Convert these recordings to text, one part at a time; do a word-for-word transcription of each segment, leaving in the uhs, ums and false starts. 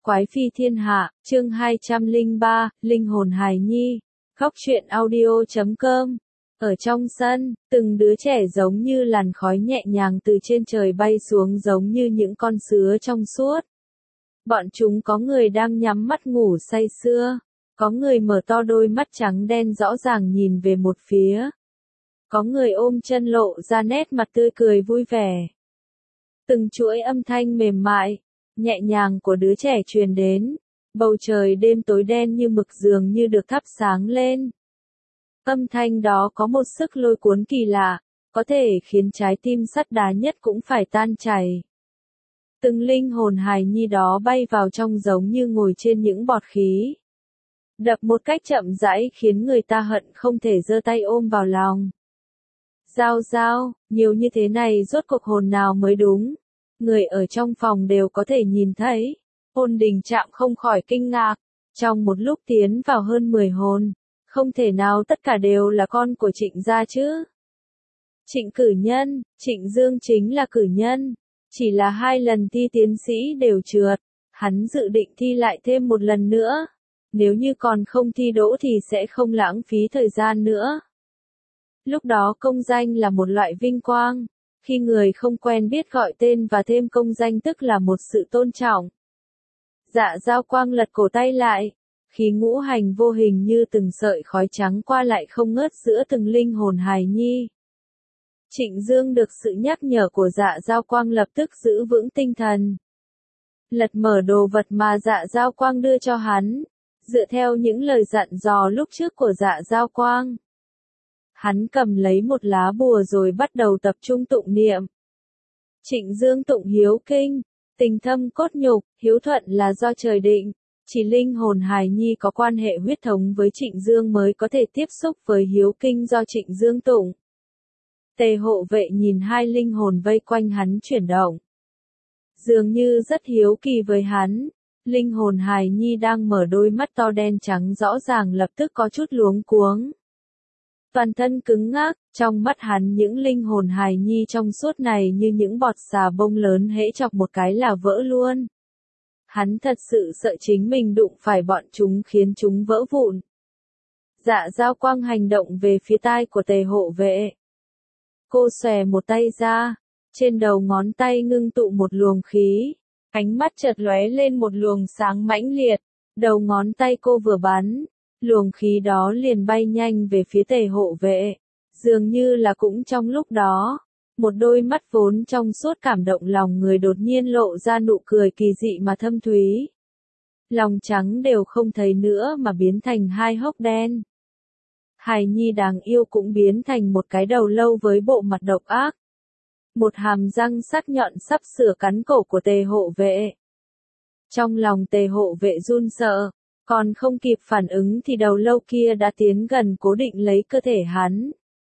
Quái phi thiên hạ, chương hai trăm lẻ ba, linh hồn hài nhi. Góc truyện audio chấm com. Ở trong sân, từng đứa trẻ giống như làn khói nhẹ nhàng từ trên trời bay xuống giống như những con sứa trong suốt. Bọn chúng có người đang nhắm mắt ngủ say sưa, có người mở to đôi mắt trắng đen rõ ràng nhìn về một phía. Có người ôm chân lộ ra nét mặt tươi cười vui vẻ. Từng chuỗi âm thanh mềm mại, nhẹ nhàng của đứa trẻ truyền đến, bầu trời đêm tối đen như mực dường như được thắp sáng lên. Âm thanh đó có một sức lôi cuốn kỳ lạ, có thể khiến trái tim sắt đá nhất cũng phải tan chảy. Từng linh hồn hài nhi đó bay vào trong giống như ngồi trên những bọt khí. Đập một cách chậm rãi khiến người ta hận không thể giơ tay ôm vào lòng. Giao giao, nhiều như thế này rốt cuộc hồn nào mới đúng. Người ở trong phòng đều có thể nhìn thấy. Ôn Đình Trạm không khỏi kinh ngạc. Trong một lúc tiến vào hơn mười hồn, không thể nào tất cả đều là con của Trịnh gia chứ. Trịnh cử nhân, Trịnh Dương chính là cử nhân. Chỉ là hai lần thi tiến sĩ đều trượt. Hắn dự định thi lại thêm một lần nữa. Nếu như còn không thi đỗ thì sẽ không lãng phí thời gian nữa. Lúc đó công danh là một loại vinh quang. Khi người không quen biết gọi tên và thêm công danh tức là một sự tôn trọng. Dạ Giao Quang lật cổ tay lại. Khí ngũ hành vô hình như từng sợi khói trắng qua lại không ngớt giữa từng linh hồn hài nhi. Trịnh Dương được sự nhắc nhở của Dạ Giao Quang lập tức giữ vững tinh thần. Lật mở đồ vật mà Dạ Giao Quang đưa cho hắn. Dựa theo những lời dặn dò lúc trước của Dạ Giao Quang. Hắn cầm lấy một lá bùa rồi bắt đầu tập trung tụng niệm. Trịnh Dương tụng hiếu kinh, tình thâm cốt nhục, hiếu thuận là do trời định. Chỉ linh hồn hài nhi có quan hệ huyết thống với Trịnh Dương mới có thể tiếp xúc với hiếu kinh do Trịnh Dương tụng. Tề hộ vệ nhìn hai linh hồn vây quanh hắn chuyển động. Dường như rất hiếu kỳ với hắn. Linh hồn hài nhi đang mở đôi mắt to đen trắng rõ ràng lập tức có chút luống cuống. Toàn thân cứng ngắc, trong mắt hắn những linh hồn hài nhi trong suốt này như những bọt xà bông lớn hễ chọc một cái là vỡ luôn. Hắn thật sự sợ chính mình đụng phải bọn chúng khiến chúng vỡ vụn. Dạ Giao Quang hành động về phía tai của Tề hộ vệ. Cô xòe một tay ra, trên đầu ngón tay ngưng tụ một luồng khí, ánh mắt chợt lóe lên một luồng sáng mãnh liệt, đầu ngón tay cô vừa bắn. Luồng khí đó liền bay nhanh về phía Tề hộ vệ. Dường như là cũng trong lúc đó, một đôi mắt vốn trong suốt cảm động lòng người đột nhiên lộ ra nụ cười kỳ dị mà thâm thúy. Lòng trắng đều không thấy nữa mà biến thành hai hốc đen. Hài nhi đáng yêu cũng biến thành một cái đầu lâu với bộ mặt độc ác. Một hàm răng sắc nhọn sắp sửa cắn cổ của Tề hộ vệ. Trong lòng Tề hộ vệ run sợ. Còn không kịp phản ứng thì đầu lâu kia đã tiến gần cố định lấy cơ thể hắn.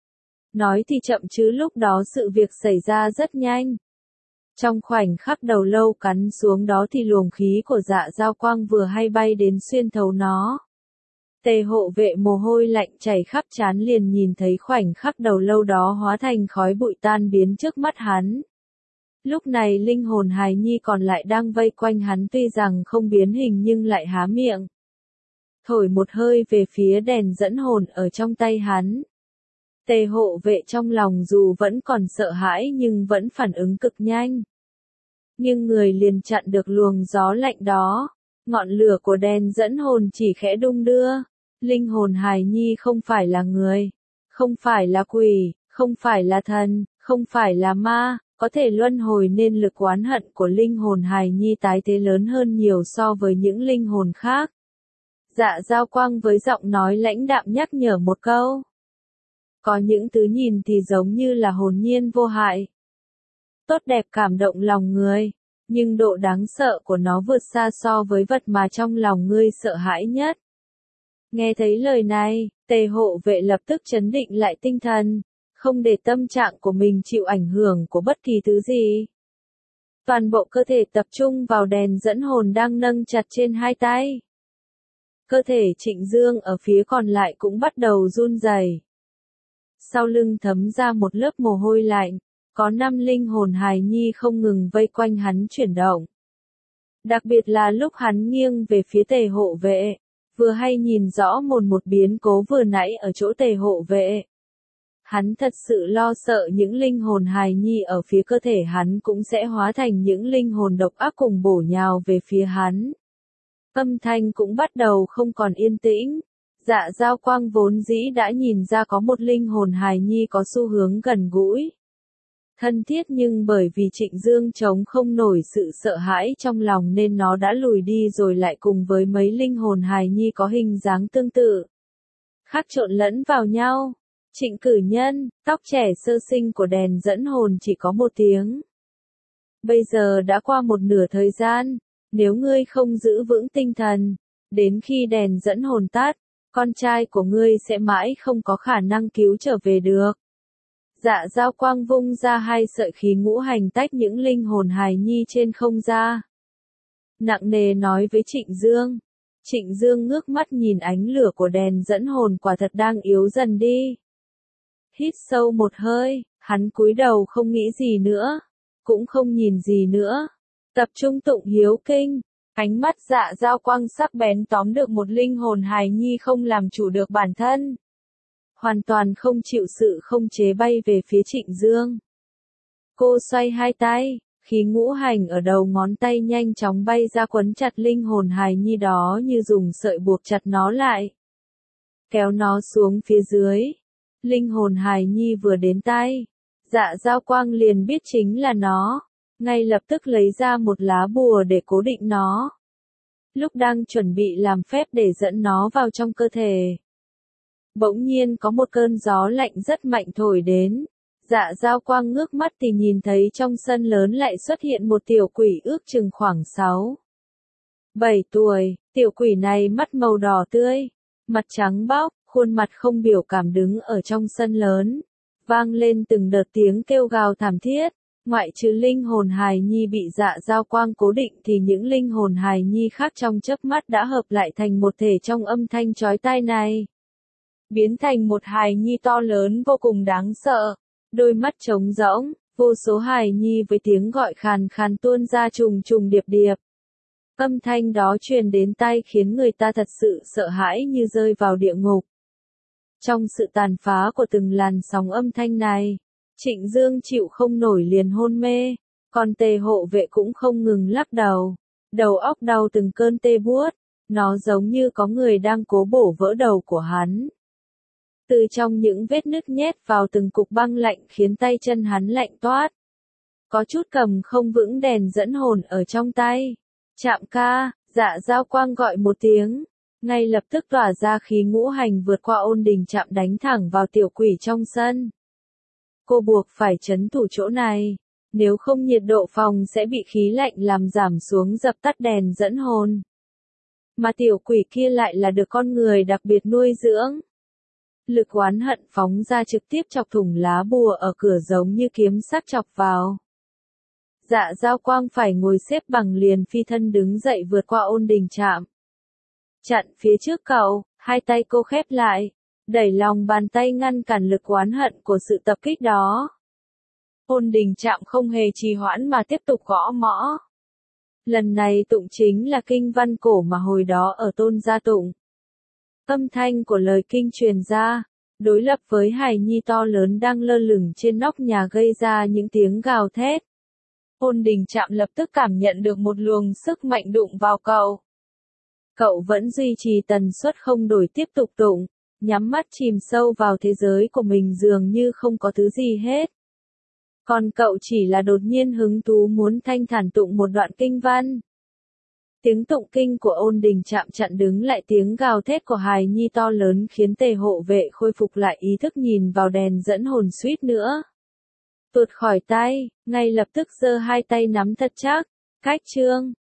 Nói thì chậm chứ lúc đó sự việc xảy ra rất nhanh. Trong khoảnh khắc đầu lâu cắn xuống đó thì luồng khí của Dạ Giao Quang vừa hay bay đến xuyên thấu nó. Tề hộ vệ mồ hôi lạnh chảy khắp trán liền nhìn thấy khoảnh khắc đầu lâu đó hóa thành khói bụi tan biến trước mắt hắn. Lúc này linh hồn hài nhi còn lại đang vây quanh hắn tuy rằng không biến hình nhưng lại há miệng. Thổi một hơi về phía đèn dẫn hồn ở trong tay hắn. Tề hộ vệ trong lòng dù vẫn còn sợ hãi nhưng vẫn phản ứng cực nhanh. Nhưng người liền chặn được luồng gió lạnh đó. Ngọn lửa của đèn dẫn hồn chỉ khẽ đung đưa. Linh hồn hài nhi không phải là người, không phải là quỷ, không phải là thần, không phải là ma, có thể luân hồi nên lực oán hận của linh hồn hài nhi tái thế lớn hơn nhiều so với những linh hồn khác. Dạ Giao Quang với giọng nói lãnh đạm nhắc nhở một câu. Có những thứ nhìn thì giống như là hồn nhiên vô hại. Tốt đẹp cảm động lòng người, nhưng độ đáng sợ của nó vượt xa so với vật mà trong lòng ngươi sợ hãi nhất. Nghe thấy lời này, Tề hộ vệ lập tức trấn định lại tinh thần, không để tâm trạng của mình chịu ảnh hưởng của bất kỳ thứ gì. Toàn bộ cơ thể tập trung vào đèn dẫn hồn đang nâng chặt trên hai tay. Cơ thể Trịnh Dương ở phía còn lại cũng bắt đầu run rẩy. Sau lưng thấm ra một lớp mồ hôi lạnh, có năm linh hồn hài nhi không ngừng vây quanh hắn chuyển động. Đặc biệt là lúc hắn nghiêng về phía tề hộ vệ, vừa hay nhìn rõ một một biến cố vừa nãy ở chỗ tề hộ vệ. Hắn thật sự lo sợ những linh hồn hài nhi ở phía cơ thể hắn cũng sẽ hóa thành những linh hồn độc ác cùng bổ nhào về phía hắn. Âm thanh cũng bắt đầu không còn yên tĩnh. Dạ Giao Quang vốn dĩ đã nhìn ra có một linh hồn hài nhi có xu hướng gần gũi, thân thiết, nhưng bởi vì Trịnh Dương chống không nổi sự sợ hãi trong lòng nên nó đã lùi đi rồi lại cùng với mấy linh hồn hài nhi có hình dáng tương tự, khắc trộn lẫn vào nhau. Trịnh Cử Nhân, tóc trẻ sơ sinh của đèn dẫn hồn chỉ có một tiếng. Bây giờ đã qua một nửa thời gian, nếu ngươi không giữ vững tinh thần, đến khi đèn dẫn hồn tắt, con trai của ngươi sẽ mãi không có khả năng cứu trở về được. Dạ Giao Quang vung ra hai sợi khí ngũ hành tách những linh hồn hài nhi trên không ra. Nặng nề nói với Trịnh Dương. Trịnh Dương ngước mắt nhìn ánh lửa của đèn dẫn hồn quả thật đang yếu dần đi. Hít sâu một hơi, hắn cúi đầu không nghĩ gì nữa, cũng không nhìn gì nữa. Tập trung tụng hiếu kinh, ánh mắt Dạ Giao Quang sắc bén tóm được một linh hồn hài nhi không làm chủ được bản thân. Hoàn toàn không chịu sự không chế bay về phía Trịnh Dương. Cô xoay hai tay, khí ngũ hành ở đầu ngón tay nhanh chóng bay ra quấn chặt linh hồn hài nhi đó như dùng sợi buộc chặt nó lại. Kéo nó xuống phía dưới. Linh hồn hài nhi vừa đến tay, Dạ Giao Quang liền biết chính là nó, ngay lập tức lấy ra một lá bùa để cố định nó. Lúc đang chuẩn bị làm phép để dẫn nó vào trong cơ thể, bỗng nhiên có một cơn gió lạnh rất mạnh thổi đến. Dạ Giao Quang ngước mắt thì nhìn thấy trong sân lớn lại xuất hiện một tiểu quỷ ước chừng khoảng sáu, bảy tuổi. Tiểu quỷ này mắt màu đỏ tươi, mặt trắng bóc, khuôn mặt không biểu cảm đứng ở trong sân lớn. Vang lên từng đợt tiếng kêu gào thảm thiết. Ngoại trừ linh hồn hài nhi bị Dạ Giao Quang cố định thì những linh hồn hài nhi khác trong chớp mắt đã hợp lại thành một thể trong âm thanh chói tai này. Biến thành một hài nhi to lớn vô cùng đáng sợ. Đôi mắt trống rỗng, vô số hài nhi với tiếng gọi khàn khàn tuôn ra trùng trùng điệp điệp. Âm thanh đó truyền đến tai khiến người ta thật sự sợ hãi như rơi vào địa ngục. Trong sự tàn phá của từng làn sóng âm thanh này, Trịnh Dương chịu không nổi liền hôn mê, còn tề hộ vệ cũng không ngừng lắc đầu. Đầu óc đau từng cơn tê buốt, nó giống như có người đang cố bổ vỡ đầu của hắn. Từ trong những vết nứt nhét vào từng cục băng lạnh khiến tay chân hắn lạnh toát. Có chút cầm không vững đèn dẫn hồn ở trong tay. Trạm ca, Dạ Giao Quang gọi một tiếng, ngay lập tức tỏa ra khí ngũ hành vượt qua ôn đình trạm đánh thẳng vào tiểu quỷ trong sân. Cô buộc phải trấn thủ chỗ này, nếu không nhiệt độ phòng sẽ bị khí lạnh làm giảm xuống dập tắt đèn dẫn hồn. Mà tiểu quỷ kia lại là được con người đặc biệt nuôi dưỡng. Lực oán hận phóng ra trực tiếp chọc thủng lá bùa ở cửa giống như kiếm sắc chọc vào. Dạ Giao Quang phải ngồi xếp bằng liền phi thân đứng dậy vượt qua ôn đình trạm. Chặn phía trước cậu, hai tay cô khép lại, đẩy lòng bàn tay ngăn cản lực oán hận của sự tập kích đó. Ôn đình trạm không hề trì hoãn mà tiếp tục gõ mõ. Lần này tụng chính là kinh văn cổ mà hồi đó ở Tôn gia tụng. Âm thanh của lời kinh truyền ra, đối lập với hài nhi to lớn đang lơ lửng trên nóc nhà gây ra những tiếng gào thét. Ôn đình trạm lập tức cảm nhận được một luồng sức mạnh đụng vào cậu. Cậu vẫn duy trì tần suất không đổi tiếp tục tụng, nhắm mắt chìm sâu vào thế giới của mình dường như không có thứ gì hết. Còn cậu chỉ là đột nhiên hứng thú muốn thanh thản tụng một đoạn kinh văn. Tiếng tụng kinh của ôn đình trạm chặn đứng lại tiếng gào thét của hài nhi to lớn khiến tề hộ vệ khôi phục lại ý thức nhìn vào đèn dẫn hồn suýt nữa tuột khỏi tay, ngay lập tức giơ hai tay nắm thật chắc. Cách chương